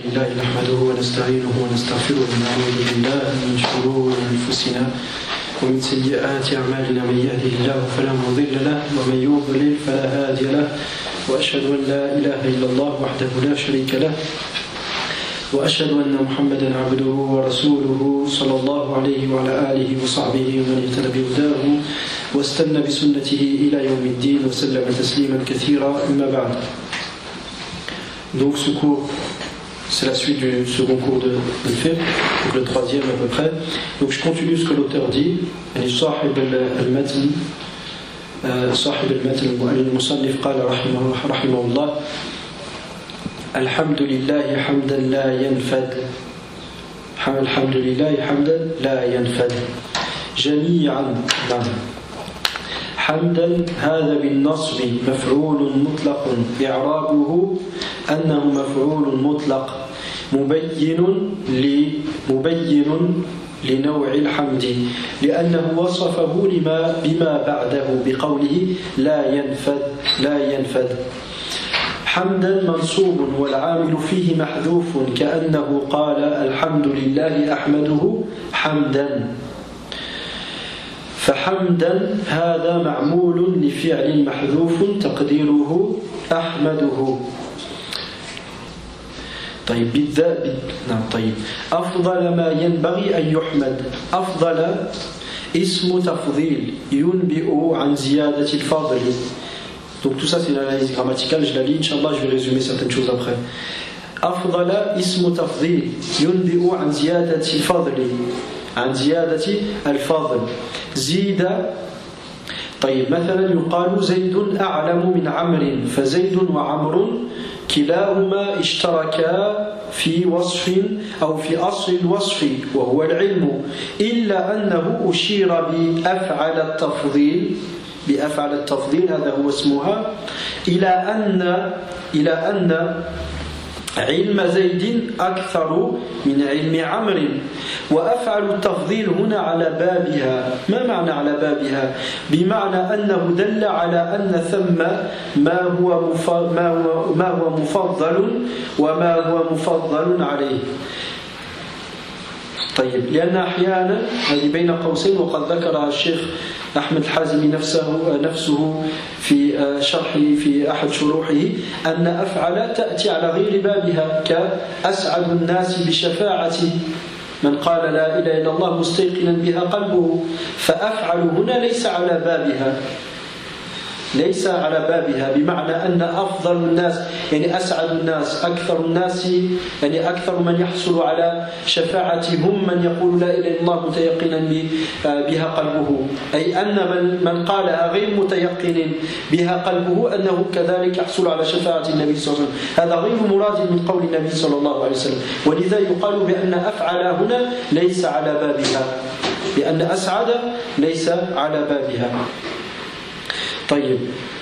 لله نحمده ونستعينه ونستغفره ونعوذ بالله من شرور أنفسنا ومن سيئات أعمالنا من يهده الله فلا مضل له ومن يضلل فلا هادي له وأشهد أن لا إله إلا الله وحده لا شريك له وأشهد أن محمدا عبده ورسوله صلى الله عليه وعلى آله وصحبه ومن اهتدى بهداه واستنى بسنته إلى يوم الدين وسلم تسليما كثيرا أما بعد. Donc ce cours, c'est la suite du second cours de fiqh, donc le troisième à peu près. Donc je continue ce que l'auteur dit. صاحب المتن المصنف قال رحمه الله: الحمد لله حمدا لا ينفد. الحمد لله حمدا لا ينفد جميعا. حمدا هذا بالنصب مفعول مطلق إعرابه أنه مفعول مطلق مبين لنوع الحمد لأنه وصفه بما بعده بقوله لا ينفد. حمدا منصوب والعامل فيه محذوف كأنه قال الحمد لله أحمده حمدا. فحمدا هذا معمول لفعل محذوف تقديره أحمده. طيب طيب أفضل ما ينبغي أن يحمد. أفضل اسم تفضيل ينبئ عن زيادة الفضل. Donc tout ça c'est une analyse grammaticale, je la lis, Inch'Allah je vais résumer certaines choses après. أفضل اسم تفضيل ينبئ عن زيادة الفضل عن زيادة الفضل. زيد. طيب مثلا يقال زيد أعلم من عمرو، فزيد وعمر كلاهما اشتركا في وصف أو في أصل الوصف وهو العلم، إلا أنه أشير بأفعل التفضيل هذا هو اسمها إلى أن علم زيد أكثر من علم عمرو. وأفعل التفضيل هنا على بابها. ما معنى على بابها؟ بمعنى أنه دل على أن ثم ما هو مفضل وما هو مفضل عليه. طيب لأن أحيانا هذه بين قوسين وقد ذكرها الشيخ أحمد الحازمي نفسه في شرحه في أحد شروحه أن أفعل تأتي على غير بابها كأسعد الناس بشفاعته من قال لا إله إلا الله مستيقنا بها قلبه. فأفعل هنا ليس على بابها بمعنى أن أفضل الناس يعني أسعد الناس أكثر الناس يعني أكثر من يحصل على شفاعتهم من يقول لا إله إلا الله متيقنا بها قلبه، أي أن من قالها غير متيقن بها قلبه أنه كذلك يحصل على شفاعة النبي صلى الله عليه وسلم. هذا غير مراد من قول النبي صلى الله عليه وسلم، ولذا يقال بأن أفعل هنا ليس على بابها، لأن أسعد ليس على بابها. طيب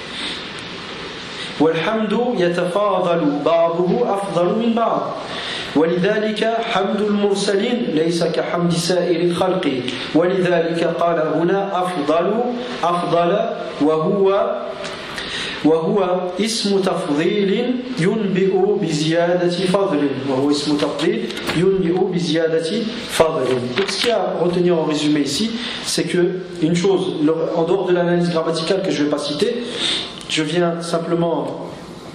والحمد يتفاضل بعضه أفضل من بعض، ولذلك حمد المرسلين ليس كحمد سائر الخلق، ولذلك قال هنا أفضل وهو اسم تفضيل ينبئ بزيادة فضل. Donc ce qu'il y a à retenir en résumé ici, c'est que une chose, en dehors de l'analyse grammaticale que je ne vais pas citer, je viens simplement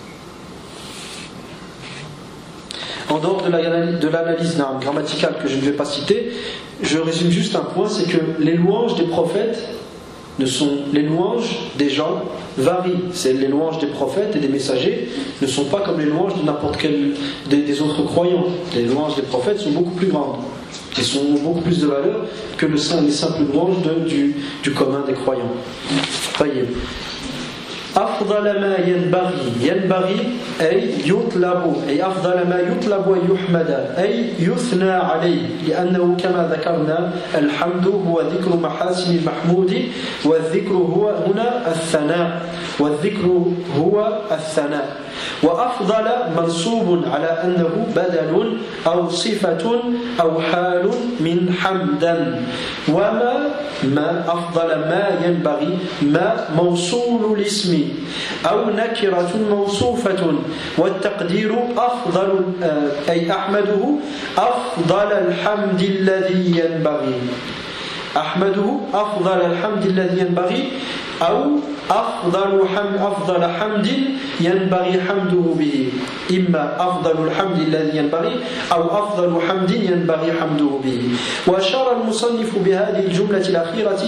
en dehors de l'analyse grammaticale que je ne vais pas citer, je résume juste un point, c'est que les louanges des prophètes les louanges des gens varient. C'est les louanges des prophètes et des messagers ne sont pas comme les louanges de n'importe quel des autres croyants. Les louanges des prophètes sont beaucoup plus grandes. Ils sont beaucoup plus de valeur que les simples louanges du commun des croyants. طيب. أفضل ما ينبغي أي يطلب، أي أفضل ما يطلب ويحمد أي يثنى عليه، لأنه كما ذكرنا الحمد هو ذكر محاسن المحمود، والذكر هو هنا الثناء. وأفضل منصوب على أنه بدل أو صفة أو حال من حمدا. وما أفضل ما ينبغي ما موصول الاسم أو نكرة موصوفة والتقدير أفضل أي أحمده أفضل الحمد الذي ينبغي أحمده أفضل الحمد الذي ينبغي أو أفضل حمد ينبغي حمده به إما أفضل الحمد الذي ينبغي أو أفضل حمد ينبغي حمده به وأشار المصنف بهذه الجملة الأخيرة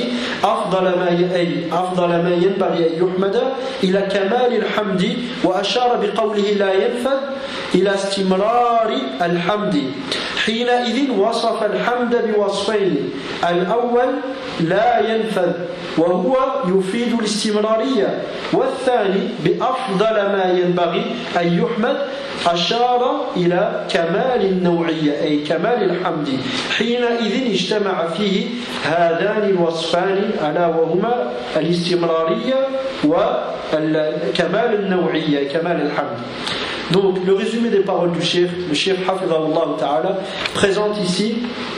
أفضل ما ينبغي أن يحمد إلى كمال الحمد وأشار بقوله لا ينفذ إلى استمرار الحمد حينئذ وصف الحمد بوصفين الأول لا ينفذ وهو يفيد الاستمرارية والثاني بأفضل ما ينبغي أن يحمد أشار إلى كمال النوعية أي كمال الحمد حينئذ اجتمع فيه هذان الوصفان ألا وهما الاستمرارية وكمال النوعية كمال الحمد. Donc le résumé des paroles du Cheikh, le Cheikh Hafidhahullah Ta'ala présente ici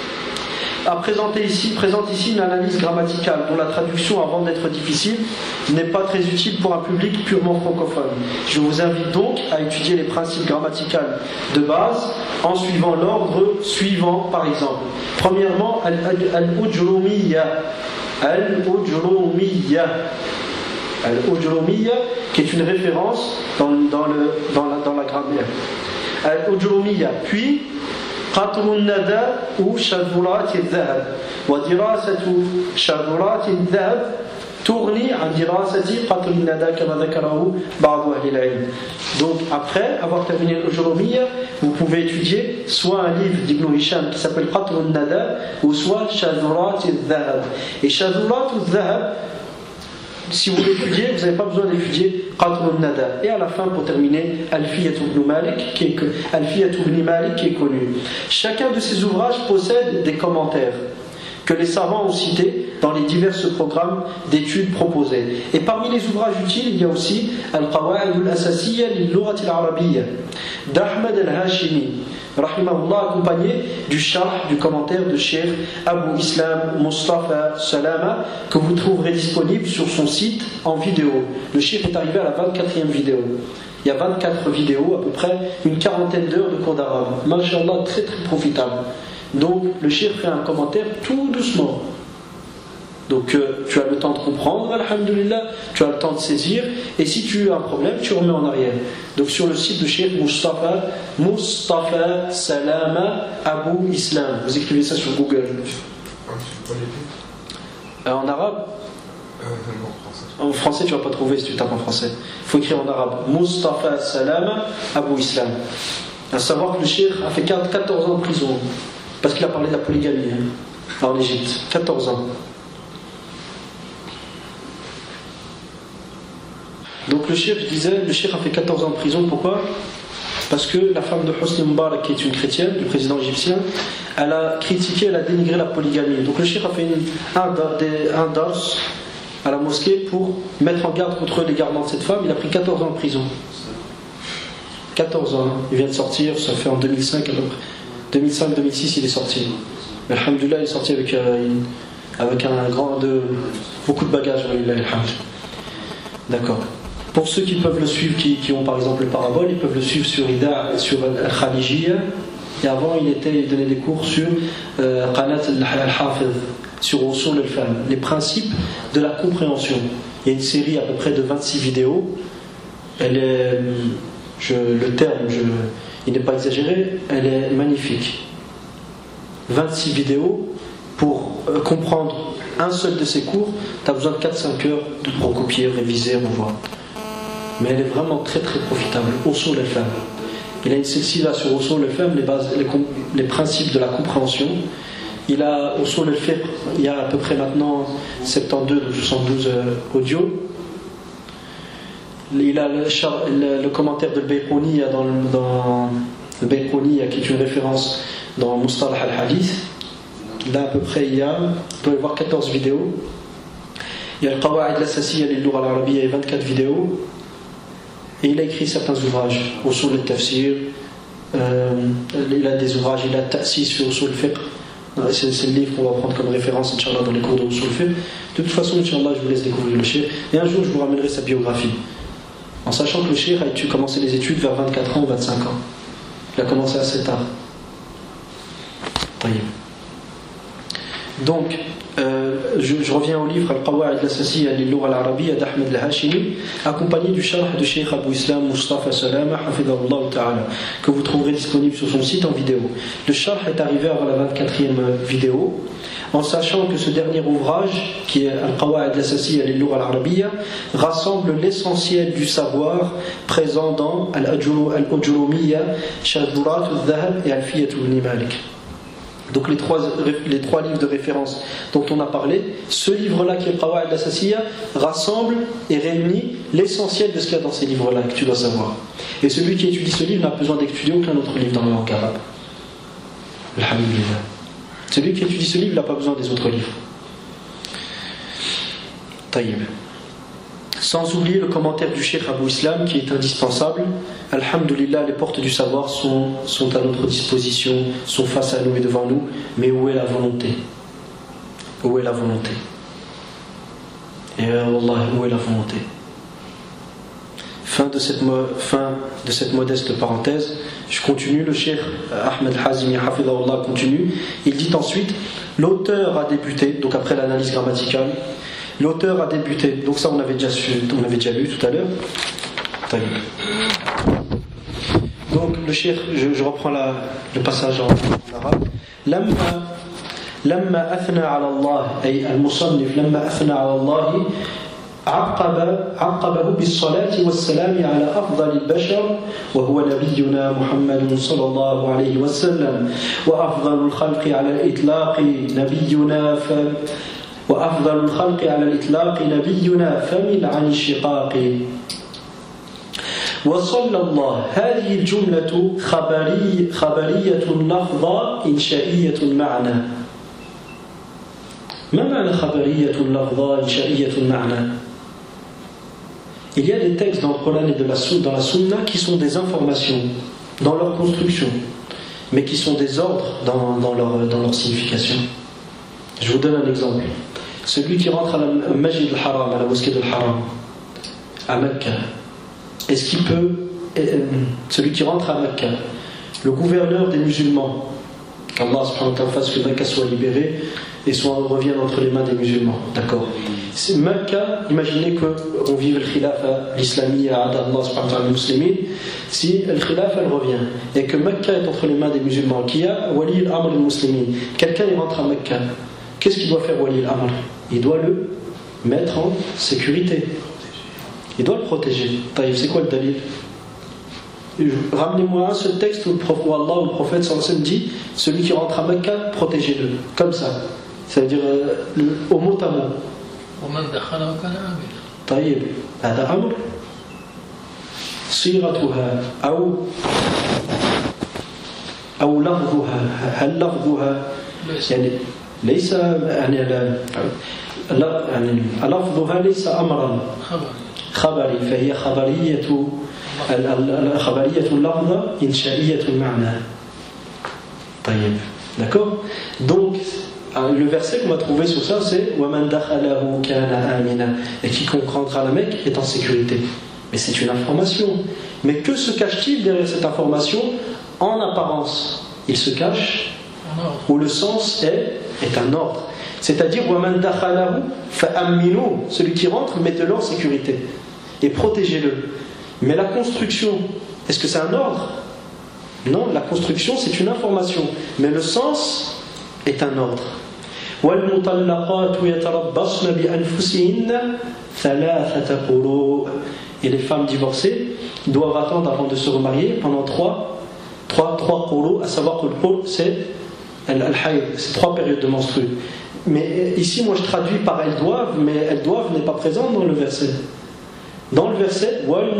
une analyse grammaticale dont la traduction avant d'être difficile n'est pas très utile pour un public purement francophone. Je vous invite donc à étudier les principes grammaticaux de base en suivant l'ordre suivant par exemple. Premièrement, al-ujrumiyya qui est une référence dans la grammaire. Al-ujrumiyya, puis قطر الندى وشذرات الذهب ودراسة شذرات الذهب تغني عن دراسة قطر الندى كما ذكره بعض أهل العلم. Donc après avoir terminé l'Ujurumiyya, vous pouvez étudier soit un livre d'Ibn Hisham qui s'appelle قطر الندى ou soit شذرات الذهب. Et شذرات الذهب, si vous l'étudiez, vous n'avez pas besoin d'étudier Qadr al-Nada. Et à la fin, pour terminer, Alfiyat ibn Malik qui est connu. Chacun de ces ouvrages possède des commentaires que les savants ont cités dans les divers programmes d'études proposés. Et parmi les ouvrages utiles, il y a aussi Al-Qawa'id al-Asasiyya lil-Lughat al-Arabiyya d'Ahmad al-Hashimi, rahimahullah, accompagné du sharh, du commentaire de Cheikh Abu Islam Mustafa Salama, que vous trouverez disponible sur son site en vidéo. Le Cheikh est arrivé à la 24e vidéo. Il y a 24 vidéos, à peu près une quarantaine d'heures de cours d'arabe. Masha'Allah, très très profitable. Donc le Cheikh fait un commentaire tout doucement. Donc tu as le temps de comprendre, alhamdulillah, tu as le temps de saisir, et si tu as un problème, tu remets en arrière. Donc sur le site de Cheikh Mustafa Salama Abu Islam, vous écrivez ça sur Google. En arabe en français tu ne vas pas trouver si tu tapes en français. Il faut écrire en arabe Mustafa Salama Abu Islam. À savoir que le Cheikh a fait 14 ans de prison parce qu'il a parlé de la polygamie en Égypte. 14 ans. Donc le Cheikh, je disais, le Cheikh a fait 14 ans de prison. Pourquoi ? Parce que la femme de Hosni Mubarak, qui est une chrétienne, du président égyptien, elle a critiqué, elle a dénigré la polygamie. Donc le Cheikh a fait un dars à la mosquée pour mettre en garde contre l'égarement de cette femme. Il a pris 14 ans de prison. 14 ans, il vient de sortir, ça fait en 2005 à peu près. 2005-2006 il est sorti. Mais alhamdoulilah, il est sorti avec beaucoup de bagages. D'accord. Pour ceux qui peuvent le suivre, qui ont par exemple le parabole, ils peuvent le suivre sur Ida, sur Al-Khalijiyya. Et avant, il donnait des cours sur Qanat al-Hafiz, sur Usul al-Fahm, les principes de la compréhension. Il y a une série à peu près de 26 vidéos. Elle est, le terme, il n'est pas exagéré, elle est magnifique. 26 vidéos pour comprendre un seul de ces cours, tu as besoin de 4-5 heures pour copier, réviser, revoir. Mais elle est vraiment très très profitable. Usul al-Fahm. Il a une silsila sur Usul al-Fahm, les principes de la compréhension. Il a Usul al-Fiqh, il y a à peu près maintenant 72 ou 72 audios. Il a le commentaire de Bayquni dans le Bayquni qui est une référence dans Mustalah al-Hadith. Là à peu près vous pouvez voir 14 vidéos. Il y a le Qawa'id al-Asasiyya lil-Lugha al-Arabiyya, il y a 24 vidéos. Et il a écrit certains ouvrages, Usul al-Tafsir, il a des ouvrages, il a Ta'sis sur Usul al-Fiqh, C'est le livre qu'on va prendre comme référence, Inch'Allah, dans les cours de Usul Fiqh. De toute façon, Inch'Allah, je vous laisse découvrir le cheikh. Et un jour, je vous ramènerai sa biographie. En sachant que le cheikh a commencé les études vers 24 ans ou 25 ans. Il a commencé assez tard. Donc, je reviens au livre Al-Qawa'id al-Asasiyya lil-Lugha al-Arabiyya d'Ahmed al-Hashimi, accompagné du sharh de Cheikh Abou Islam Mustafa Salama Hafidhahullah Ta'ala, que vous trouverez disponible sur son site en vidéo. Le sharh est arrivé avant la 24e vidéo, en sachant que ce dernier ouvrage, qui est Al-Qawa'id al-Asasiyya lil-Lugha al-Arabiyya, rassemble l'essentiel du savoir présent dans Al-Ujurumiyya, Shadurat al-Dhahab et Alfiyat ibn Malik. Donc les trois livres de référence dont on a parlé, ce livre-là qui est Qawa'id al-Asasiyya rassemble et réunit l'essentiel de ce qu'il y a dans ces livres-là que tu dois savoir. Et celui qui étudie ce livre n'a besoin d'étudier aucun autre livre dans la langue arabe. Alhamdulillah. Celui qui étudie ce livre n'a pas besoin des autres livres. Taïb. Sans oublier le commentaire du Cheikh Abou Islam qui est indispensable. Alhamdulillah, les portes du savoir sont à notre disposition, sont face à nous et devant nous. Mais où est la volonté? Où est la volonté? Et Wallah, où est la volonté? Fin de cette modeste parenthèse. Je continue. Le Cheikh Ahmed Hazimi Hafidhahullah continue. Il dit ensuite: l'auteur a débuté, donc après l'analyse grammaticale, l'auteur a débuté, donc ça on avait déjà lu tout à l'heure. Donc le cheikh, je reprends le passage en arabe. لما أثنى على الله أي المصنف لما أثنى على الله عقبه بالصلاة والسلام على أفضل البشر وهو نبينا محمد صلى الله عليه وسلم وأفضل الخلق على الإطلاق نبينا فمن عن الشقاق وصلى الله. هذه الجملة خبرية لفظة إنشائية المعنى. ما معنى خبرية لفظة إنشائية المعنى؟ Il y a des textes dans le Coran et dans la Sunna qui sont des informations dans leur construction, mais qui sont des ordres dans leur signification. Je vous donne un exemple. Celui qui rentre à la Masjid al-Haram, à la mosquée de l'Haram, à Mecca, est-ce qu'il peut, celui qui rentre à Mecca, le gouverneur des musulmans, qu'Allah subhanahu wa ta'ala fasse que Mecca soit libéré et revienne entre les mains des musulmans, d'accord? C'est Mecca, imaginez qu'on vive le khilafa, l'islami à Allah subhanahu wa ta'ala muslimin, si le khilafa elle revient et que Mecca est entre les main des musulmans, qu'il y a wali al-amr al-muslimin, quelqu'un il rentre à Mecca, qu'est-ce qu'il doit faire wali al-amr? Il doit le mettre en sécurité, il doit le protéger. C'est quoi le dalil? Ramenez-moi un seul texte où Allah ou le prophète sallallahu alayhi wa sallam dit: celui qui rentre à Mecca, protégez-le, comme ça. Ça veut dire au mot à mot. طيب هذا أمر صيغتها أو لفظها هل لفظها يعني ليس يعني لفظها ليس أمرا خبري فهي خبرية اللفظة إنشائية المعنى. طيب d'accord. Donc le verset qu'on va trouver sur ça, c'est وَمَنْ دَخَلَهُ كَانَ آمِنًا, et quiconque rentre à la Mecque est en sécurité. Mais c'est une information. Mais que se cache-t-il derrière cette information? En apparence, il se cache où le sens est un ordre. C'est-à-dire وَمَنْ دَخَلَهُ فَأَمِّنُوا, celui qui rentre, mettez-le en sécurité et protégez-le. Mais la construction, est-ce que c'est un ordre? Non, la construction c'est une information, mais le sens est un ordre. وَالْمُطَلَّقَاتُ يَتَرَبَّصْنَ بِأَنفُسِهِنَّ ثَلَاثَةَ قُرُوءٍ, et les femmes divorcées doivent attendre avant de se remarier pendant trois quru', à savoir que le quru' c'est al-hayd, c'est 3 périodes de menstrues. Mais ici moi je traduis par elles doivent, mais elles doivent n'est pas présent dans le verset. Dans le verset,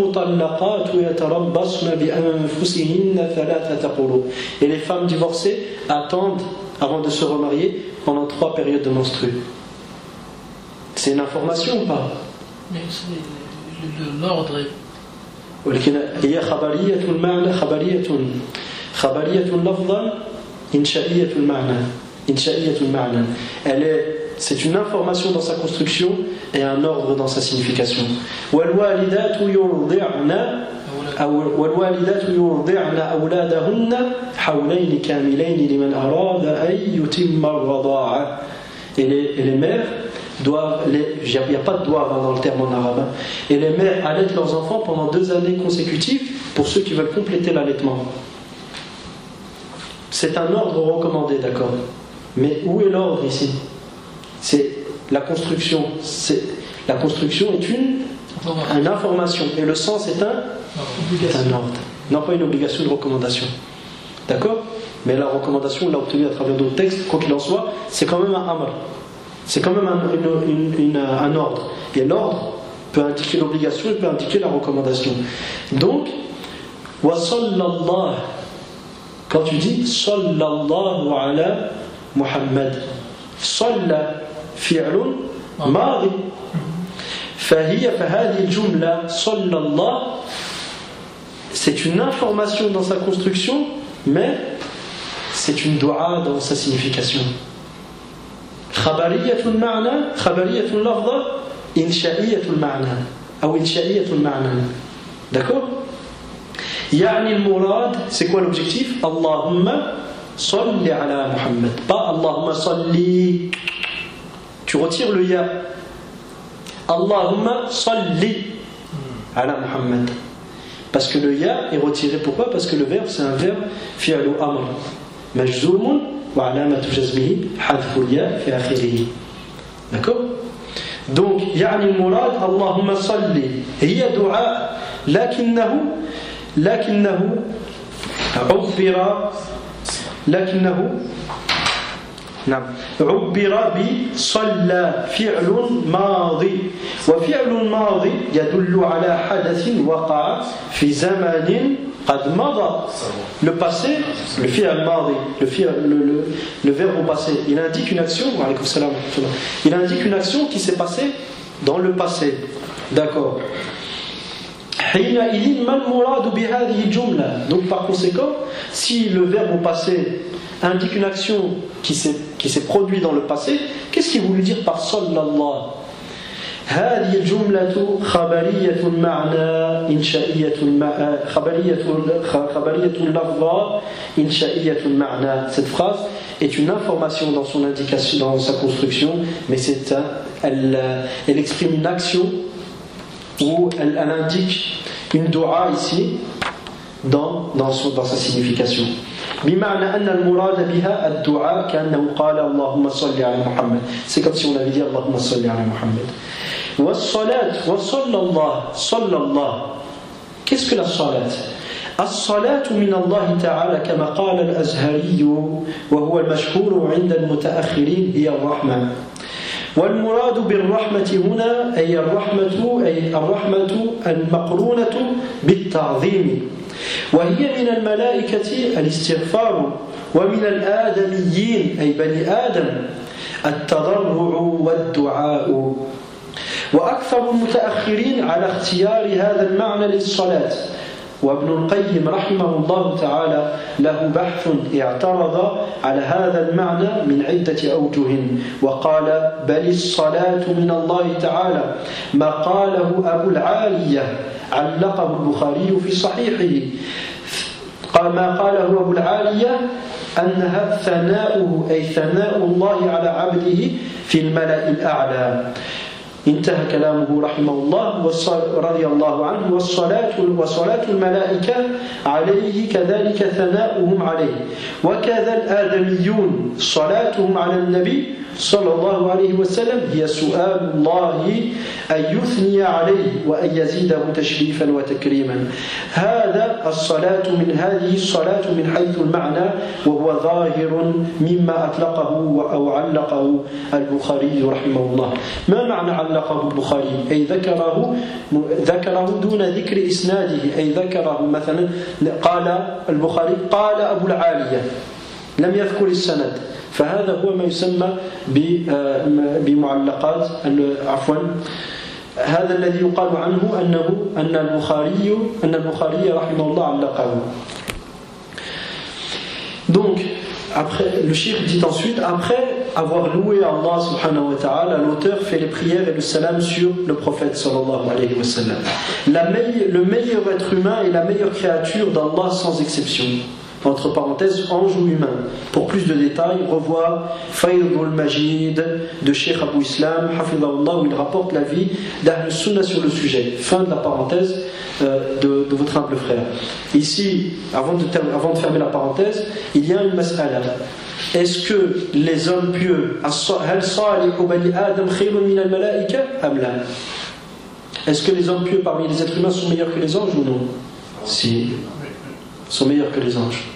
et les femmes divorcées attendent avant de se remarier pendant 3 périodes de menstrues. C'est une information ou pas? Mais l'ordre est... هي خبرية المعنى خبرية لفظا إنشائية المعنى. Insha'iyyatul ma'na. C'est une information dans sa construction et un ordre dans sa signification. وَالْوَالِدَاتُ يُرْضِعْنَ أَوْلَادَهُنَّ حَوْلَيْنِ كَامِلَيْنِ لِمَنْ أَرَادَ أَنْ يُتِمَّ الرَّضَاعَةَ. Et les mères doivent, il n'y a pas de doivent dans le terme en arabe, et les mères allaitent leurs enfants pendant 2 années consécutives pour ceux qui veulent compléter l'allaitement. C'est un ordre recommandé, d'accord. Mais où est l'ordre ici? C'est la construction. La construction est une information. Et le sens est un ordre. Non pas une obligation, une recommandation. D'accord? Mais la recommandation, on l'a obtenue à travers d'autres textes. Quoi qu'il en soit, c'est quand même un amr. C'est quand même un ordre. Et l'ordre peut indiquer l'obligation et peut indiquer la recommandation. Donc, wa sallallahu. Quand tu dis sallallahu ala Muhammad, salla fi'lun madi, فهذه الجملة صلى الله, c'est une information dans sa construction, mais c'est une dua dans sa signification. خبرية المعنى خبرية اللفظة إنشائية المعنى أو إنشائية المعنى. D'accord? يعني المراد, c'est quoi l'objectif? Allahumma salli ala Muhammad, pas Allahumma salli. Tu retires le ya. Allahumma salli ala Muhammad. Parce que le ya est retiré. Pourquoi? Parce que le verbe c'est un verbe fi'lu amr majzoumun wa alamatu jazmihi hadful ya fi akhirih. D'accord? Donc يعني المراد اللهم صل هي دعاء لكنه عبر بصلى فعل ماضي وفعل ماضي يدل على حدث وقع في زمن قد مضى. Le passé, le fi'l madi, le verbe au passé, il indique une action, il indique une action qui s'est passée dans le passé. D'accord. Donc par conséquent, si le verbe au passé indique une action qui s'est produite dans le passé, qu'est-ce qu'il voulait dire par sallallahu? هذه الجملة خبرية المعنى إنشائية خبرية اللفظة إنشائية المعنى. Cette phrase est une information dans son indication, dans sa construction, mais elle exprime une action où elle indique une dua ici dans sa signification. بمعنى أن المراد بها الدعاء كأنه قال اللهم صل على محمد. C'est comme si on avait dit اللهم صل على محمد. والصلاة وصلى الله صلى الله. Qu'est-ce que la salat? الصلاة من الله تعالى كما قال الأزهري وهو المشهور عند المتأخرين هي الرحمة. والمراد بالرحمة هنا أي الرحمة المقرونة بالتعظيم، وهي من الملائكة الاستغفار، ومن الآدميين أي بني آدم التضرع والدعاء. وأكثر المتأخرين على اختيار هذا المعنى للصلاة، وابن القيم رحمه الله تعالى له بحث اعترض على هذا المعنى من عدة أوجه، وقال بل الصلاة من الله تعالى ما قاله أبو العالية علقه البخاري في صحيحه، قال ما قاله أبو العالية أنها ثناؤه أي ثناء الله على عبده في الملأ الأعلى. انتهى كلامه رحمه الله رضي الله عنه. وصلاة الملائكة عليه كذلك ثناؤهم عليه، وكذا الآدميون صلاتهم على النبي صلى الله عليه وسلم هي سؤال الله أن يثني عليه وأن يزيده تشريفا وتكريما. هذه الصلاة من حيث المعنى، وهو ظاهر مما أطلقه أو علقه البخاري رحمه الله. ما معنى علقه البخاري؟ أي ذكره دون ذكر إسناده، أي ذكره مثلا قال البخاري قال أبو العالية لم يذكر السند، فهذا هو ما يسمى بمعلقات عفوا هذا الذي يقال عنه أن البخاري رحمه الله علقه. Donc après, le cheikh dit ensuite, après avoir loué Allah subhanahu wa ta'ala, l'auteur fait les prières et le salam sur le prophète sallallahu alayhi wa sallam. Le meilleur être humain et la meilleure créature d'Allah sans exception. Entre parenthèses, ange ou humain. Pour plus de détails, revoir Faydul Majid de Cheikh Abou Islam, Hafidahullah, où il rapporte l'avis d'Ahl Sunnah sur le sujet. Fin de la parenthèse de votre humble frère. Ici, avant de fermer la parenthèse, il y a une mas'ala. Est-ce que les hommes pieux, est-ce que les hommes pieux parmi les êtres humains sont meilleurs que les anges ou non? Si, sont meilleurs que les anges.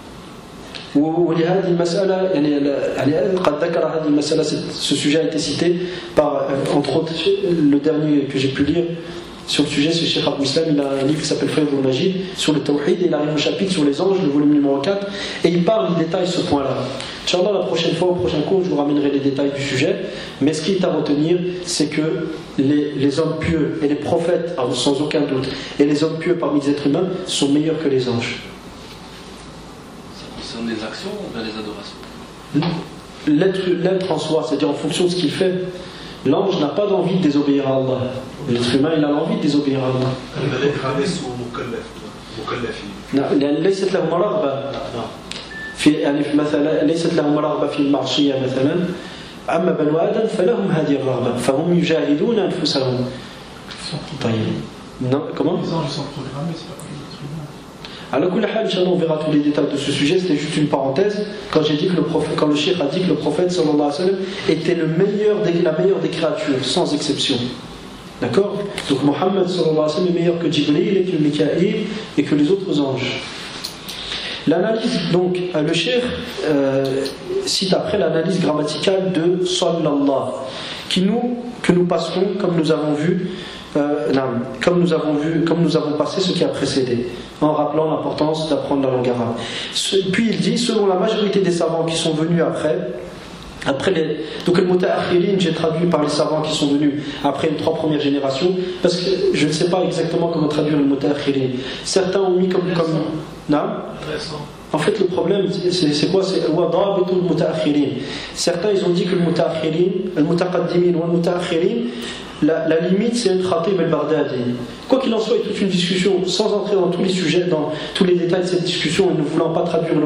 ولهذه المسألة يعني قد ذكر هذه المسألة, ce sujet a été cité par, entre autres, le dernier que j'ai pu lire sur le sujet, c'est Cheikh Abou Islam. Il a un livre qui s'appelle Faydul Majid sur le Tawhid, et il arrive au chapitre sur les anges, le volume numéro 4, et il parle, il détaille ce point-là. Inch'Allah, la prochaine fois, au prochain cours, je vous ramènerai les détails du sujet, mais ce qui est à retenir, c'est que les hommes pieux et les prophètes, sans aucun doute, et les hommes pieux parmi les êtres humains sont meilleurs que les anges. Ça concerne les actions ou les adorations? L'être en soi, c'est-à-dire en fonction de ce qu'il fait. L'ange n'a pas d'envie de désobéir à Allah. L'être humain, il a l'envie de désobéir à Allah. ليست لهم رغبة في يعني مثلا ليست لهم رغبة في المعصية مثلا. أما بنو آدم فلهم هذه الرغبة فهم يجاهدون أنفسهم. طيب. Non, comment? Les anges sont programmés, c'est pas comme les êtres humains. Alors, on verra tous les détails de ce sujet. C'était juste une parenthèse. Quand le cheikh a dit que le prophète sallallahu alayhi wa sallam était la meilleure des créatures, sans exception. D'accord? Donc Mohammed sallallahu alayhi wa sallam est meilleur que Jibril et que Mikaïl et que les autres anges. L'analyse, donc, le cheikh cite après l'analyse grammaticale de sallallahu, que nous passerons comme nous avons vu. Comme nous avons passé ce qui a précédé, en rappelant l'importance d'apprendre la langue arabe. Puis il dit, selon la majorité des savants qui sont venus donc le muta'akhirin, j'ai traduit par les savants qui sont venus après les 3 premières générations, parce que je ne sais pas exactement comment traduire le muta'akhirin. Certains ont mis comme en fait, le problème, c'est quoi? C'est le muta'akhirin. Certains, ils ont dit que le muta'akhirin, le mutaqaddimin ou le muta'akhirin, la limite, c'est le khatib al-Baghdadi. Quoi qu'il en soit, il y a toute une discussion, sans entrer dans tous les sujets, dans tous les détails de cette discussion, et ne voulant pas traduire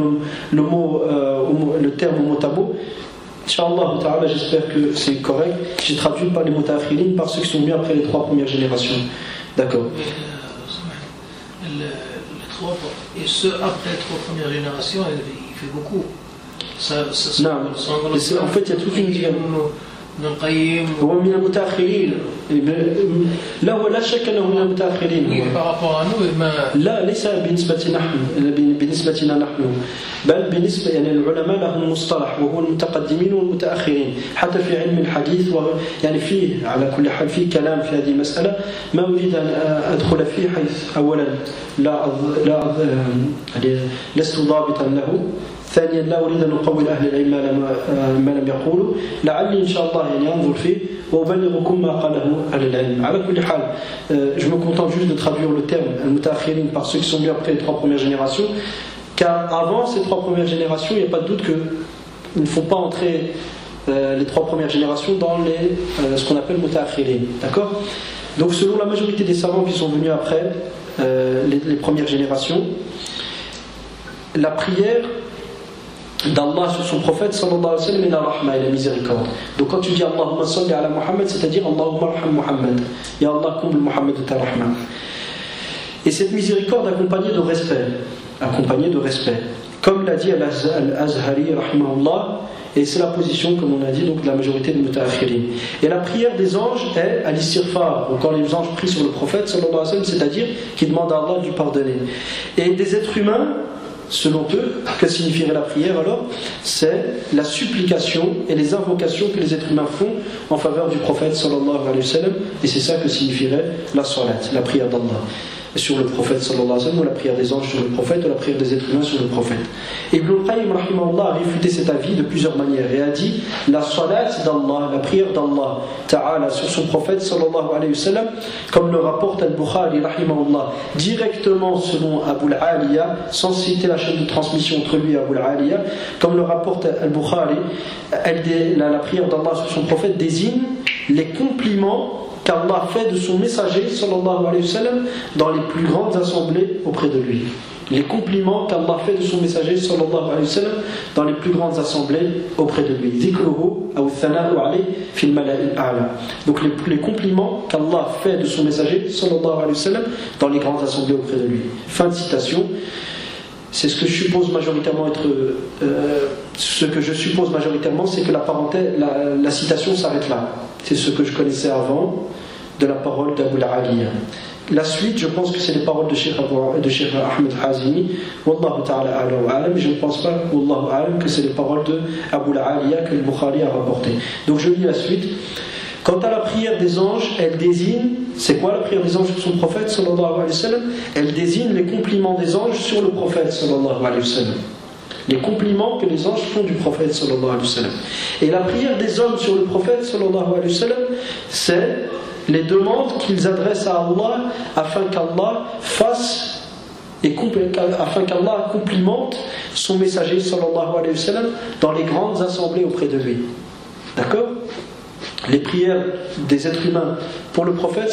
le terme mot à mot. Inch'Allah ta'ala, j'espère que c'est correct. J'ai traduit par les muta'akhirin, par ceux qui sont venus après les 3 premières générations. D'accord. Et ceux après les 3 premières générations, il fait beaucoup. En fait, il y a toute une هو من المتأخرين. لا هو لا شك أنه من المتأخرين. لا ليس بالنسبتنا نحن بل بالنسبة يعني العلماء لهم مصطلح وهو المتقدمين والمتأخرين حتى في علم الحديث يعني فيه على كل حال فيه كلام في هذه المسألة ما أريد أن أدخل فيه حيث أولا لست ضابطا له ثانيا لا أريد أن أقول أهل العلم ما لم يقولوا لعلي إن شاء الله يعني أنظر فيه وأبلغكم ما قاله أهل العلم على كل حال. Je me contente juste de traduire le terme al-mutaakhirin par ceux qui sont venus après les 3 premières générations, car avant ces 3 premières générations il n'y a pas de doute qu'il ne faut pas entrer les 3 premières générations dans ce qu'on appelle mutaakhirin. D'accord? Donc selon la majorité des savants qui sont venus après les premières générations, la prière d'Allah sur son prophète sallallahu alayhi wa sallam est la rahma et la miséricorde. Donc quand tu dis Allahumma salli ala Muhammad, c'est-à-dire Allahumma arham Muhammad, ya Allah comble Muhammad de ta rahma. Et cette miséricorde accompagnée de respect, comme l'a dit Al-Azhari rahimahullah, et c'est la position, comme on a dit, donc de la majorité des muta'akhirin. Et la prière des anges est al-istighfar, quand les anges prient sur le prophète sallallahu alayhi wa sallam, c'est-à-dire qu'ils demandent à Allah de lui pardonner. Et des êtres humains, selon eux, que signifierait la prière alors? C'est la supplication et les invocations que les êtres humains font en faveur du prophète sallallahu alayhi wa sallam, et c'est ça que signifierait la salat, la prière d'Allah. sur le prophète sallallahu alayhi wa sallam, ou la prière des anges sur le prophète, ou la prière des êtres humains sur le prophète. Ibn al-Qayyim rahimahullah a réfuté cet avis de plusieurs manières et a dit la salat d'Allah, la prière d'Allah ta'ala sur son prophète sallallahu alayhi wa sallam, comme le rapporte al-Bukhari rahimahullah directement selon Abu al-Aliya, sans citer la chaîne de transmission entre lui et Abu al-Aliya, comme le rapporte al-Bukhari, la prière d'Allah sur son prophète désigne les compliments qu'Allah fait de son messager sallallahu alayhi wa sallam dans les plus grandes assemblées auprès de lui. Les compliments qu'Allah fait de son messager sallallahu alayhi wa sallam dans les plus grandes assemblées auprès de lui. Dhikruhu aw thana'u alayhi fil mala'il a'la. Donc les compliments qu'Allah fait de son messager sallallahu alayhi wa sallam dans les grandes assemblées auprès de lui. Fin de citation. C'est ce que je suppose majoritairement c'est que la citation s'arrête là. C'est ce que je connaissais avant de la parole d'Abu al-Aliya. La suite, je pense que c'est les paroles de Cheikh Ahmed Hazimi, Wallahu ta'ala a'lam wa a'lam, mais je ne pense pas, Wallahu a'lam, que c'est les paroles de Abu al-Aliya que le Bukhari a rapporté. Donc je lis la suite. Quant à la prière des anges, elle désigne, c'est quoi la prière des anges sur son prophète sallallahu alayhi wa sallam? Elle désigne les compliments des anges sur le prophète sallallahu alayhi wa sallam. Les compliments que les anges font du prophète sallallahu alayhi wa sallam. Et la prière des hommes sur le prophète sallallahu alayhi wa sallam, c'est les demandes qu'ils adressent à Allah afin qu'Allah fasse et afin qu'Allah complimente son messager sallallahu alayhi wa sallam dans les grandes assemblées auprès de lui. D'accord? Les prières des êtres humains pour le prophète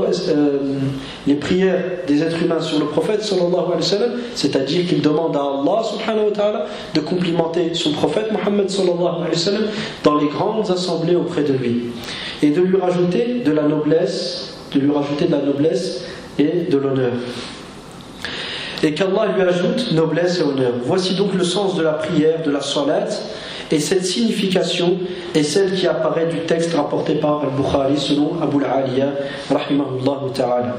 les prières des êtres humains sur le prophète sallallahu alayhi wa sallam, c'est-à-dire qu'ils demandent à Allah subhanahu wa ta'ala de complimenter son prophète Muhammad sallallahu alayhi wa sallam dans les grandes assemblées auprès de lui et de lui rajouter de la noblesse et de l'honneur, et qu'Allah lui ajoute noblesse et honneur. Voici donc le sens de la prière de la salat. Et cette signification est celle qui apparaît du texte rapporté par Al-Bukhari selon Abu al-Aliya rahimahullah ta'ala.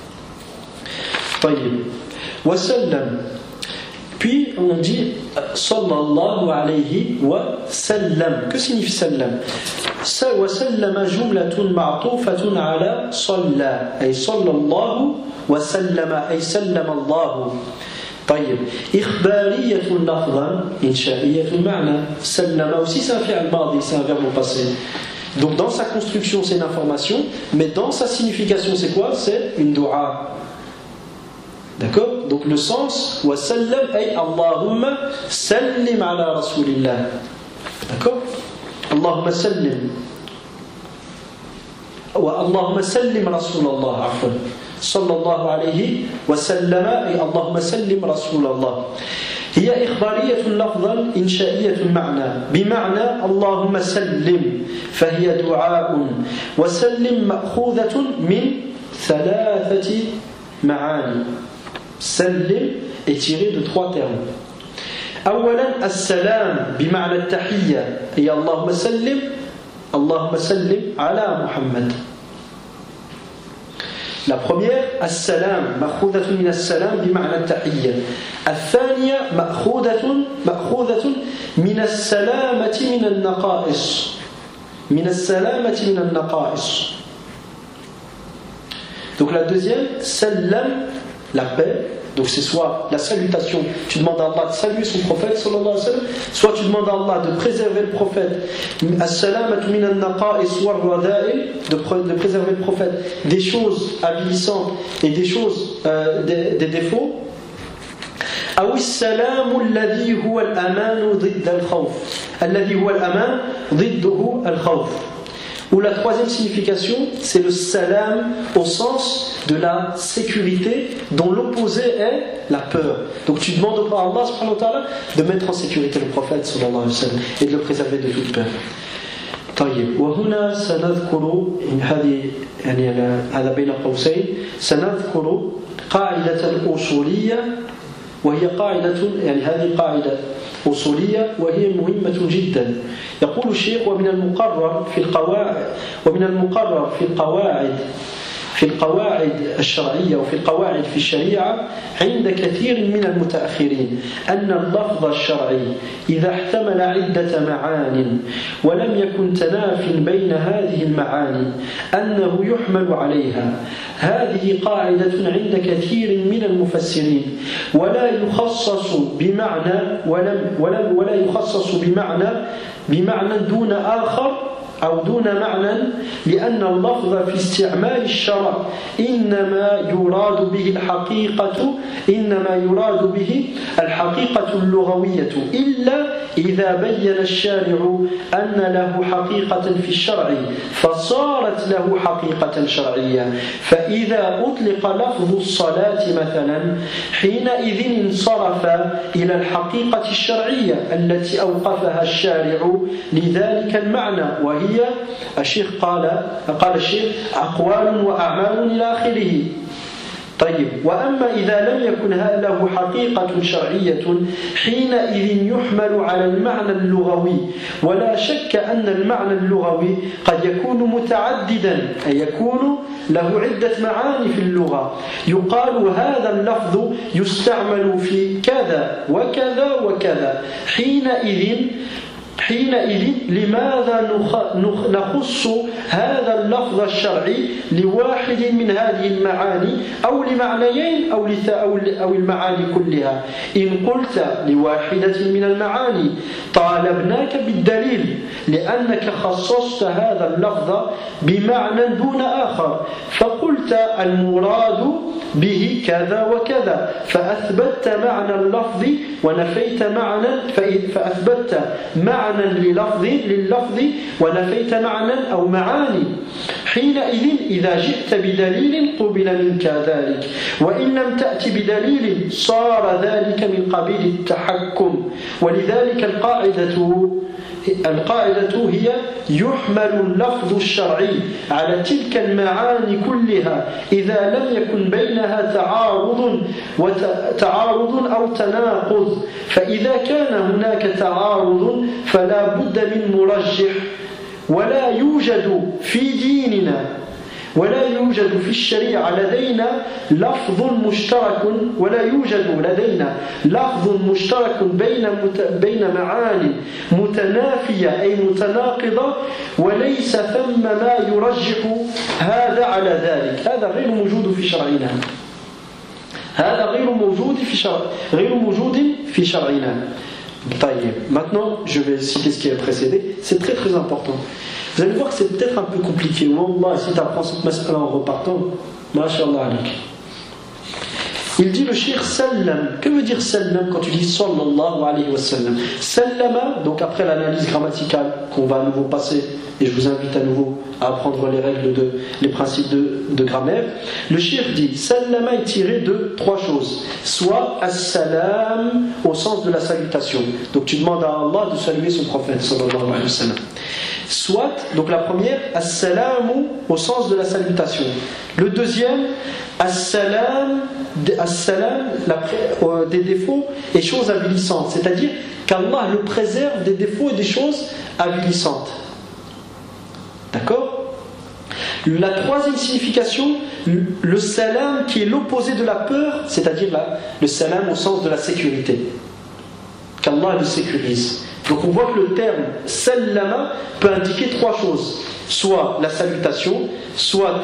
Tayyib. Wa sallam. Puis on dit sallallahu alayhi wa sallam. Que signifie sallam? Wa sallama jumlatun ma'tufatun ala salla. Ay sallallahu wa sallama ay sallama Allahu. طيب إخبارية لفظا إنشائية معنى سلم aussi c'est un fi'l madi, c'est un verbe au passé. Donc dans sa construction c'est une information, mais dans sa signification c'est quoi? C'est une dua. D'accord? Donc le sens wa sallam ay Allahumma sallim ala rasulillah. D'accord? Allahumma sallim wa Allahumma sallim rasulallah afwan. صلى الله عليه وسلم أي اللهم سلم رسول الله. هي إخبارية لفظا إنشائية المعنى بمعنى اللهم سلم، فهي دعاء. وسلم مأخوذة من ثلاثة معاني. سلم est tiré de trois termes. أولا السلام بمعنى التحية، هي اللهم سلم على محمد. La première, السلام مأخوذة من السلام بمعنى التحية. الثانية مأخوذة من السلامة من النقائص. Donc la deuxième, salam, la paix. Donc c'est soit la salutation, tu demandes à Allah de saluer son prophète sallallahu alayhi wa sallam, soit tu demandes à Allah de préserver le prophète, as-salamatu min an-naqa'is war-rada'il, de préserver le prophète des choses avilissantes et des choses des défauts. أو السلام الذي هو الأمان ضد الخوف الذي هو الأمان ضده الخوف. Ou la troisième signification, c'est le salam au sens de la sécurité dont l'opposé est la peur. Donc tu demandes à Allah subhanahu wa ta'ala de mettre en sécurité le prophète sallallahu alayhi wa sallam et de le préserver de toute peur. طيب وهنا سنذكر هذا بين قوسين سنذكر قاعدة أصولية وهي قاعدة هذه قاعدة أصولية وهي مهمة جدا. يقول الشيخ ومن المقرر في القواعد في القواعد الشرعية وفي القواعد في الشريعة عند كثير من المتأخرين أن اللفظ الشرعي إذا احتمل عدة معان ولم يكن تناف بين هذه المعاني أنه يحمل عليها. هذه قاعدة عند كثير من المفسرين ولا يخصص بمعنى دون آخر أو دون معنى، لأن اللفظ في استعمال الشرع إنما يراد به الحقيقة اللغوية، إلا إذا بين الشارع أن له حقيقة في الشرع فصارت له حقيقة شرعية. فإذا أطلق لفظ الصلاة مثلا حينئذ انصرف إلى الحقيقة الشرعية التي أوقفها الشارع لذلك المعنى، وهي الشيخ قال الشيخ أقوال وأعمال إلى آخره. طيب، وأما إذا لم يكن له حقيقة شرعية حينئذ يحمل على المعنى اللغوي، ولا شك أن المعنى اللغوي قد يكون متعددا، أي يكون له عدة معاني في اللغة. يقال هذا اللفظ يستعمل في كذا وكذا وكذا. حينئذ لماذا نخص هذا اللفظ الشرعي لواحد من هذه المعاني أو لمعنيين أو المعاني كلها؟ إن قلت لواحدة من المعاني طالبناك بالدليل لأنك خصصت هذا اللفظ بمعنى دون آخر، فقلت المراد به كذا وكذا، فأثبتت معنى اللفظ ونفيت معنى، فأثبتت معنى لللفظ ونفيت معنى أو معاني. حينئذ إذا جئت بدليل قبل منك ذلك، وإن لم تأتي بدليل صار ذلك من قبيل التحكم. ولذلك القاعدة هي يحمل اللفظ الشرعي على تلك المعاني كلها إذا لم يكن بينها تعارض أو تناقض. فإذا كان هناك تعارض فلا بد من مرجح، ولا يوجد في ديننا ولا يوجد في الشريعة لدينا لفظ مشترك بين معاني متنافية أي متناقضة، وليس ثم ما يرجح هذا على ذلك. هذا غير موجود في شرعنا. Maintenant, je vais citer ce qui a précédé. C'est très très important. Vous allez voir que c'est peut-être un peu compliqué. Wallah, si tu apprends cette mas'ala en repartant, masha'Allah alik. Il dit le shir sallam. Que veut dire sallam quand tu dis sallallahu alayhi wa sallam? Sallama, donc après l'analyse grammaticale qu'on va à nouveau passer, et je vous invite à nouveau à apprendre les principes de grammaire. Le shir dit sallama est tiré de trois choses. Soit as-salam au sens de la salutation. Donc tu demandes à Allah de saluer son prophète sallallahu alayhi wa sallam. Soit, donc la première, as-salamu au sens de la salutation. Le deuxième, as-salam des défauts et choses avilissantes. C'est-à-dire qu'Allah le préserve des défauts et des choses avilissantes. D'accord? La troisième signification, le salam qui est l'opposé de la peur, c'est-à-dire le salam au sens de la sécurité. Qu'Allah le sécurise. Donc on voit que le terme sallama peut indiquer trois choses. Soit la salutation, soit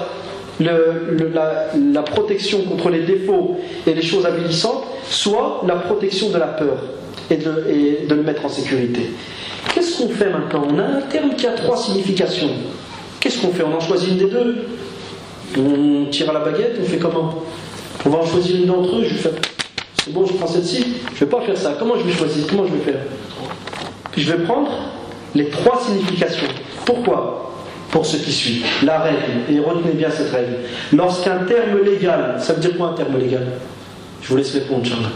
la protection contre les défauts et les choses avilissantes, soit la protection de la peur et de le mettre en sécurité. Qu'est-ce qu'on fait maintenant? On a un terme qui a trois significations. Qu'est-ce qu'on fait? On en choisit une des deux? On tire à la baguette? On fait comment? On va en choisir une d'entre eux. Je vais faire, c'est bon, je prends celle-ci. Je ne vais pas faire ça. Comment je vais choisir? Comment je vais faire? Je vais prendre les trois significations. Pourquoi? Pour ce qui suit. La règle, et retenez bien cette règle. Lorsqu'un terme légal, ça veut dire quoi un terme légal? Je vous laisse répondre, Inch'Allah.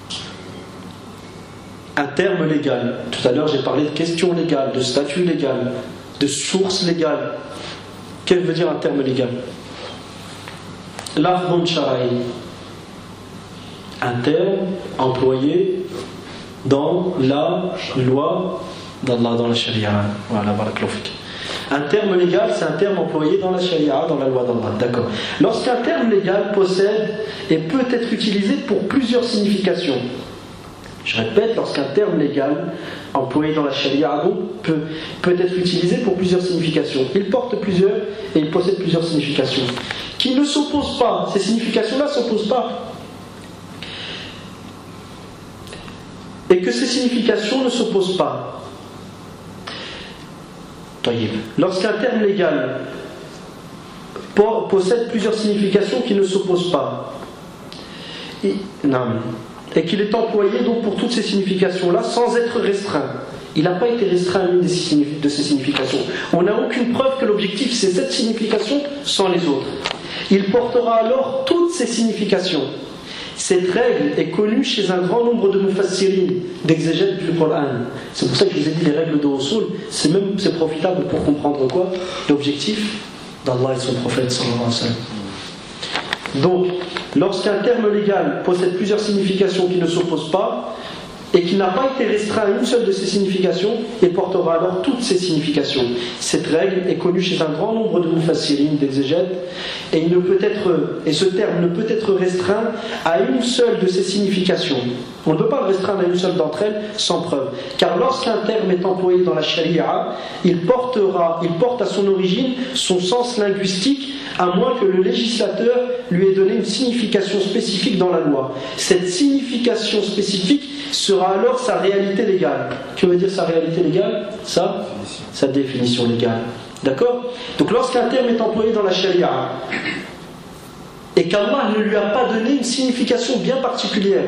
Un terme légal. Tout à l'heure, j'ai parlé de question légale, de statut légal, de source légale. Qu'est-ce que veut dire un terme légal? Lafdun shara'i. Un terme employé dans la loi d'Allah, dans la charia. Voilà, barakallahu fik. Un terme légal, c'est un terme employé dans la charia, dans la loi d'Allah. D'accord. Lorsqu'un terme légal possède et peut être utilisé pour plusieurs significations. Je répète, lorsqu'un terme légal employé dans la charia peut être utilisé pour plusieurs significations. Il porte plusieurs et il possède plusieurs significations. Qui ne s'opposent pas, ces significations-là ne s'opposent pas. Et que ces significations ne s'opposent pas. Lorsqu'un terme légal possède plusieurs significations qui ne s'opposent pas, et qu'il est employé donc pour toutes ces significations-là sans être restreint. Il n'a pas été restreint à l'une de ces significations. On n'a aucune preuve que l'objectif c'est cette signification sans les autres. Il portera alors toutes ces significations. Cette règle est connue chez un grand nombre de mufassirin, d'exégètes du Coran. C'est pour ça que je vous ai dit les règles de Usul, c'est profitable pour comprendre quoi? L'objectif d'Allah et son prophète sallallahu alayhi wa sallam. Donc, lorsqu'un terme légal possède plusieurs significations qui ne s'opposent pas, et qui n'a pas été restreint à une seule de ces significations, et portera alors toutes ces significations. Cette règle est connue chez un grand nombre de mufassirin, d'exégètes, et ce terme ne peut être restreint à une seule de ces significations. On ne peut pas le restreindre à une seule d'entre elles sans preuve. Car lorsqu'un terme est employé dans la charia, il porte à son origine son sens linguistique, à moins que le législateur lui ait donné une signification spécifique dans la loi. Cette signification spécifique sera alors sa réalité légale. Que veut dire sa réalité légale? Sa définition légale. D'accord? Donc lorsqu'un terme est employé dans la charia et qu'Allah ne lui a pas donné une signification bien particulière,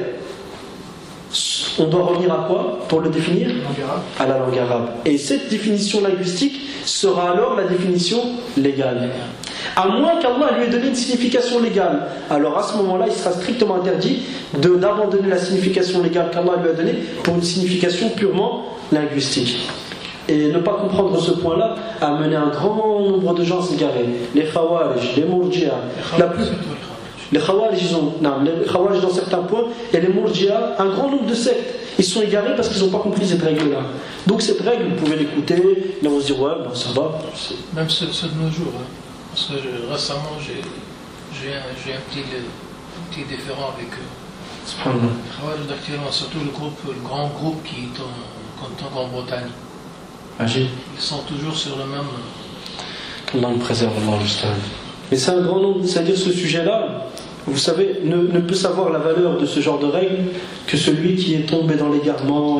on doit revenir à quoi pour le définir? À la langue arabe. Et cette définition linguistique sera alors la définition légale. À moins qu'Allah lui ait donné une signification légale, alors à ce moment-là, il sera strictement interdit d'abandonner la signification légale qu'Allah lui a donnée pour une signification purement linguistique. Et ne pas comprendre ce point-là a amené un grand nombre de gens à s'égarer. Les Khawarij, les Murji'a, les Khawarij dans certains points, et les Murji'a, un grand nombre de sectes, ils sont égarés parce qu'ils n'ont pas compris cette règle-là. Donc cette règle, vous pouvez l'écouter, ils vont se dire ouais, ben ça va. Même ceux de nos jours, hein. Parce que récemment j'ai un petit différend avec eux. Les Khawarij d'actuellement, surtout le grand groupe qui est en Grande-Bretagne. Ils sont toujours sur le même. Allah le préserve, Allah justement. Mais c'est un grand nombre, c'est-à-dire ce sujet-là, vous savez, ne peut savoir la valeur de ce genre de règle que celui qui est tombé dans l'égarement,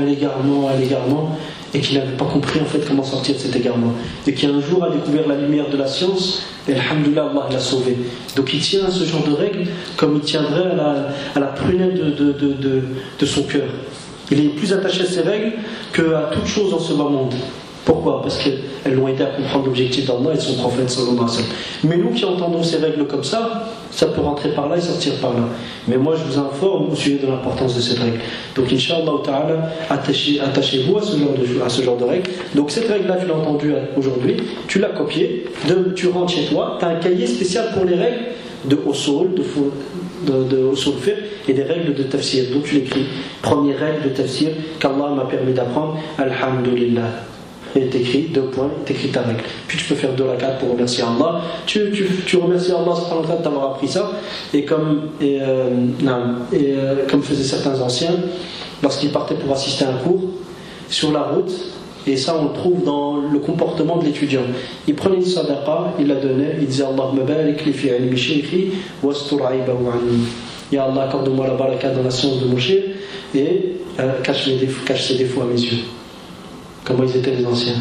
et qui n'avait pas compris en fait comment sortir de cet égarement. Et qui un jour a découvert la lumière de la science, et alhamdoulilah, Allah l'a sauvé. Donc il tient à ce genre de règle comme il tiendrait à la prunelle de son cœur. Il est plus attaché à ces règles qu'à toute chose dans ce bas monde. Pourquoi? Parce qu'elles l'ont aidé à comprendre l'objectif d'Allah et de son prophète sallallahu alayhi wa sallam. Mais nous qui entendons ces règles comme ça peut rentrer par là et sortir par là. Mais moi je vous informe au sujet de l'importance de cette règle. Donc Inch'Allah ta'ala, attachez-vous à ce genre de règle. Donc cette règle-là, tu l'as entendue aujourd'hui, tu l'as copiée, tu rentres chez toi, tu as un cahier spécial pour les règles de usul, de usul fiqh et des règles de tafsir. Donc tu l'écris, première règle de tafsir qu'Allah m'a permis d'apprendre, alhamdulillah. Et t'écris, 2 points, t'écris ta règle. Puis tu peux faire 2 rakats pour remercier Allah. Tu remercies Allah subhanahu wa ta'ala d'avoir appris ça. Et comme faisaient certains anciens, lorsqu'ils partaient pour assister à un cours, sur la route, et ça on le trouve dans le comportement de l'étudiant. Il prenait une sadaqa, il la donnait, il disait Allahumma barik li fi ilmi shaykhi wastur aibahu anni. Ya Allah, accorde-moi la baraka dans la science de mon cheikh et cache ses défauts à mes yeux. Comment ils étaient les anciens.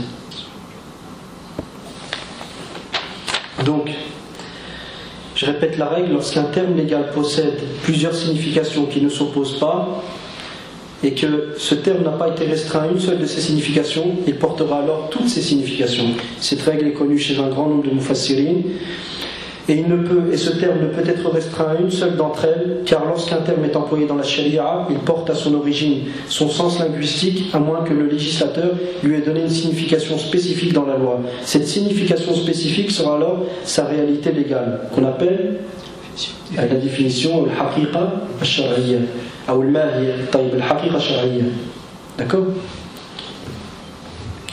Donc, je répète la règle, lorsqu'un terme légal possède plusieurs significations qui ne s'opposent pas, et que ce terme n'a pas été restreint à une seule de ces significations, il portera alors toutes ces significations. Cette règle est connue chez un grand nombre de mufassirin, et ce terme ne peut être restreint à une seule d'entre elles, car lorsqu'un terme est employé dans la charia, il porte à son origine son sens linguistique, à moins que le législateur lui ait donné une signification spécifique dans la loi. Cette signification spécifique sera alors sa réalité légale, qu'on appelle la définition al-haqiqa al-shar'iyya, ou al-mahiyya, al-haqiqa al-shar'iyya. D'accord?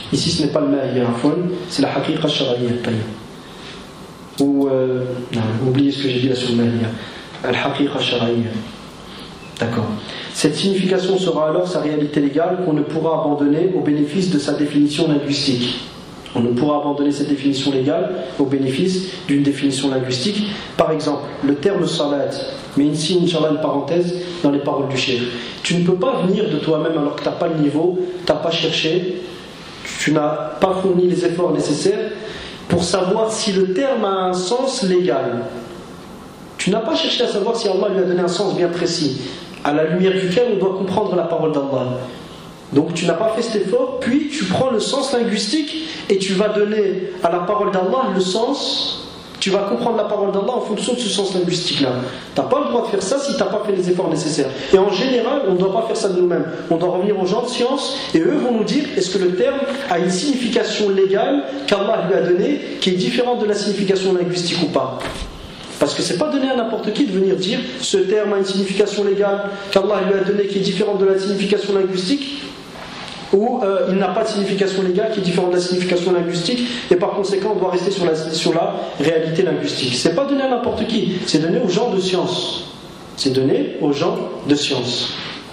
Ici ce n'est pas le mahiyya, c'est la haqiqa shar'iyya. Ou non, oubliez ce que j'ai dit là sur le mahiyya. Al-haqiqa shar'iyya. D'accord. Cette signification sera alors sa réalité légale qu'on ne pourra abandonner au bénéfice de sa définition linguistique. On ne pourra abandonner cette définition légale au bénéfice d'une définition linguistique. Par exemple, le terme salat, mais ici, Inch'Allah, une parenthèse dans les paroles du cheikh. Tu ne peux pas venir de toi-même alors que tu n'as pas le niveau, tu n'as pas cherché, tu n'as pas fourni les efforts nécessaires pour savoir si le terme a un sens légal. Tu n'as pas cherché à savoir si Allah lui a donné un sens bien précis, à la lumière duquel on doit comprendre la parole d'Allah. Donc tu n'as pas fait cet effort, puis tu prends le sens linguistique et tu vas donner à la parole d'Allah le sens, tu vas comprendre la parole d'Allah en fonction de ce sens linguistique-là. Tu n'as pas le droit de faire ça si tu n'as pas fait les efforts nécessaires. Et en général, on ne doit pas faire ça de nous-mêmes. On doit revenir aux gens de science et eux vont nous dire est-ce que le terme a une signification légale qu'Allah lui a donnée qui est différente de la signification linguistique ou pas. Parce que c'est pas donné à n'importe qui de venir dire ce terme a une signification légale qu'Allah lui a donnée qui est différente de la signification linguistique, ou il n'a pas de signification légale qui est différente de la signification linguistique, et par conséquent on doit rester sur la réalité linguistique. C'est pas donné à n'importe qui, c'est donné aux gens de science. C'est donné aux gens de science.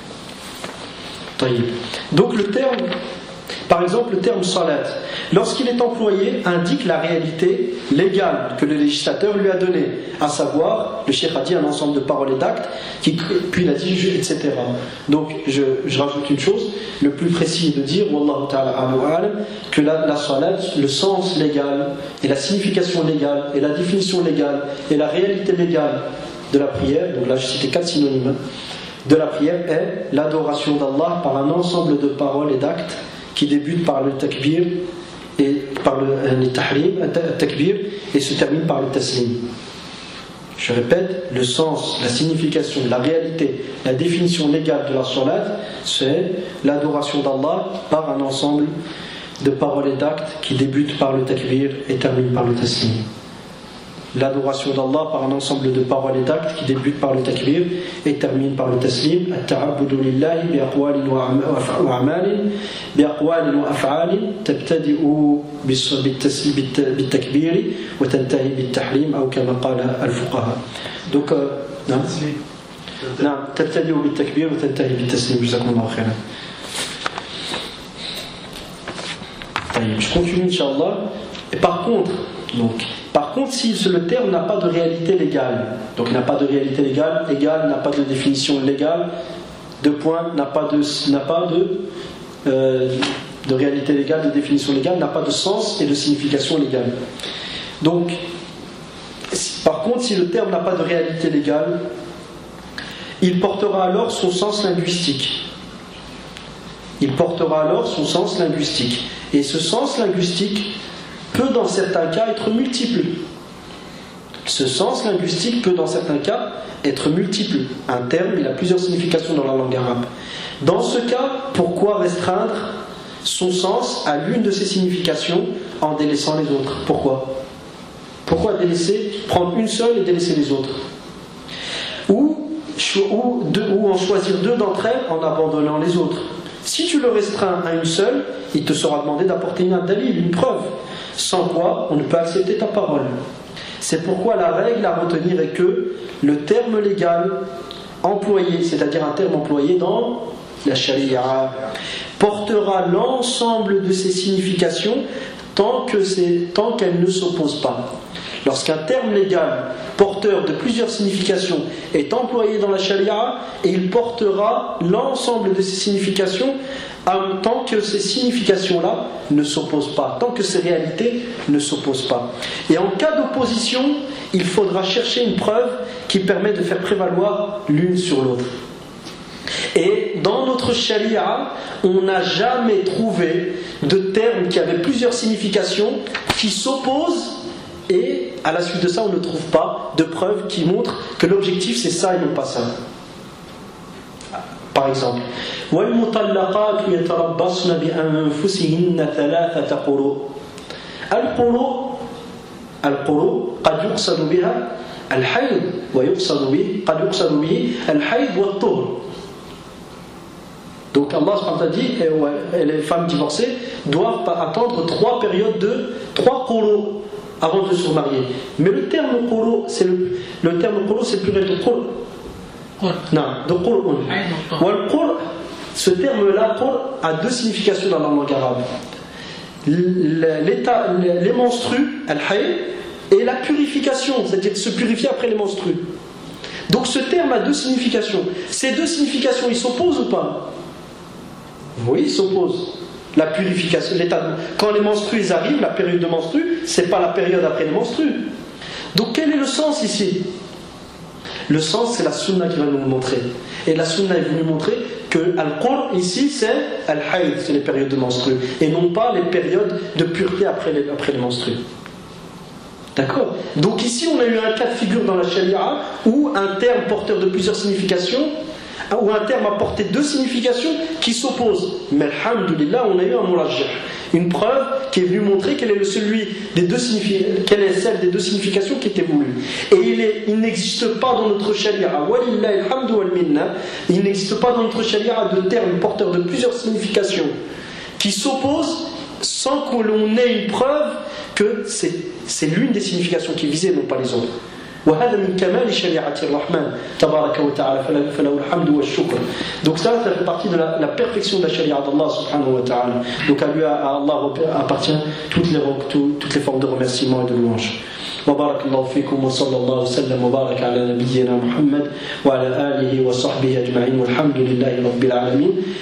Donc le terme, par exemple le terme salat, lorsqu'il est employé, indique la réalité légale que le législateur lui a donnée, à savoir, le cheikh a dit un ensemble de paroles et d'actes, puis il a dit etc. Donc je rajoute une chose, le plus précis est de dire Wallahu ta'ala a'lam, que la salat, le sens légal et la signification légale et la définition légale et la réalité légale de la prière, donc là je citais 4 synonymes de la prière, est l'adoration d'Allah par un ensemble de paroles et d'actes qui débutent par le takbir et par le tahrim, takbir, et se termine par le taslim. Je répète, le sens, la signification, la réalité, la définition légale de la salat, c'est l'adoration d'Allah par un ensemble de paroles et d'actes qui débutent par le takbir et terminent par le taslim. L'adoration d'Allah par un ensemble de paroles et d'actes qui débutent par le takbir et terminent par le taslim. At-ta'abbudu lillahi bi'aqwalin wa a'malin bi'aqwalin wa af'alin tabtadi'u bit-takbir wa tantahi bit-tahrim ou kama qala al-fuqaha. Donc tabtadi'u bit-takbir wa tantahi bit-taslim. Jazakumullahu khairan. Je continue Inch'Allah. Et par contre, si le terme n'a pas de réalité légale, donc n'a pas de réalité légale, égal n'a pas de définition légale, deux points, n'a pas de réalité légale, de définition légale, n'a pas de sens et de signification légale. Donc, par contre, si le terme n'a pas de réalité légale, il portera alors son sens linguistique. Il portera alors son sens linguistique. Et ce sens linguistique peut dans certains cas être multiple. Ce sens linguistique peut dans certains cas être multiple. Un terme, il a plusieurs significations dans la langue arabe. Dans ce cas, pourquoi restreindre son sens à l'une de ces significations en délaissant les autres? Pourquoi prendre une seule et délaisser les autres? Ou en choisir deux d'entre elles en abandonnant les autres. Si tu le restreins à une seule, il te sera demandé d'apporter une dalil, une preuve, sans quoi on ne peut accepter ta parole. C'est pourquoi la règle à retenir est que le terme légal employé, c'est-à-dire un terme employé dans la charia, portera l'ensemble de ses significations tant qu'elle ne s'oppose pas. Lorsqu'un terme légal porteur de plusieurs significations est employé dans la charia, et il portera l'ensemble de ses significations tant que ces significations-là ne s'opposent pas, tant que ces réalités ne s'opposent pas. Et en cas d'opposition, il faudra chercher une preuve qui permet de faire prévaloir l'une sur l'autre. Et dans notre charia, on n'a jamais trouvé de terme qui avait plusieurs significations qui s'opposent, et à la suite de ça, on ne trouve pas de preuve qui montre que l'objectif c'est ça et non pas ça. Par exemple, وَالْمُطَلَّقَاتُ يَتَرَبَّصْنَ بِأَنفُسِهِنَّ ثَلَاثَةَ قُرُوءٍ. القروء قد يقصد بها الحيض ويقصد به قد يقصد به الحيض والطهر. Donc Allah dit, et les femmes divorcées doivent attendre 3 périodes de 3 quru avant de se marier. Mais le terme quru, c'est le pluriel de qur. Non, de qur'un. Wal qur, ce terme-là, qur, a 2 significations dans la langue arabe. Les menstrues, al-hay, et la purification, c'est-à-dire se purifier après les menstrues. Donc ce terme a 2 significations. Ces 2 significations, ils s'opposent ou pas? Oui, ils s'opposent. La purification, quand les menstrues ils arrivent, la période de menstrues, c'est pas la période après les menstrues. Donc quel est le sens ici? Le sens, c'est la sunna qui va nous le montrer. Et la sunna est venue montrer que al-qur ici, c'est al-hayd, c'est les périodes de menstrues, et non pas les périodes de pureté après les menstrues. D'accord? Donc ici, on a eu un cas de figure dans la charia où un terme porteur de plusieurs significations, ou un terme a porté 2 significations qui s'opposent. Mais alhamdoulilah, on a eu un mulajjah, une preuve qui est venue montrer quelle est celle des 2 significations qui étaient voulues. Et il n'existe pas dans notre charia, walillahi alhamdu wal minna, il n'existe pas dans notre charia de termes porteurs de plusieurs significations qui s'opposent sans que l'on ait une preuve que c'est l'une des significations qui est visée, non pas les autres. وهذا من كمال شريعة الرحمن تبارك وتعالى فله الحمد والشكر. Donc ça fait partie de la perfection de la charia d'Allah subhanahu wa ta'ala. Donc à lui, à Allah appartient toutes les formes de remerciement et de louange. وبارك الله فيكم وصلى الله وسلم وبارك على نبينا محمد وعلى آله وصحبه أجمعين والحمد لله رب العالمين.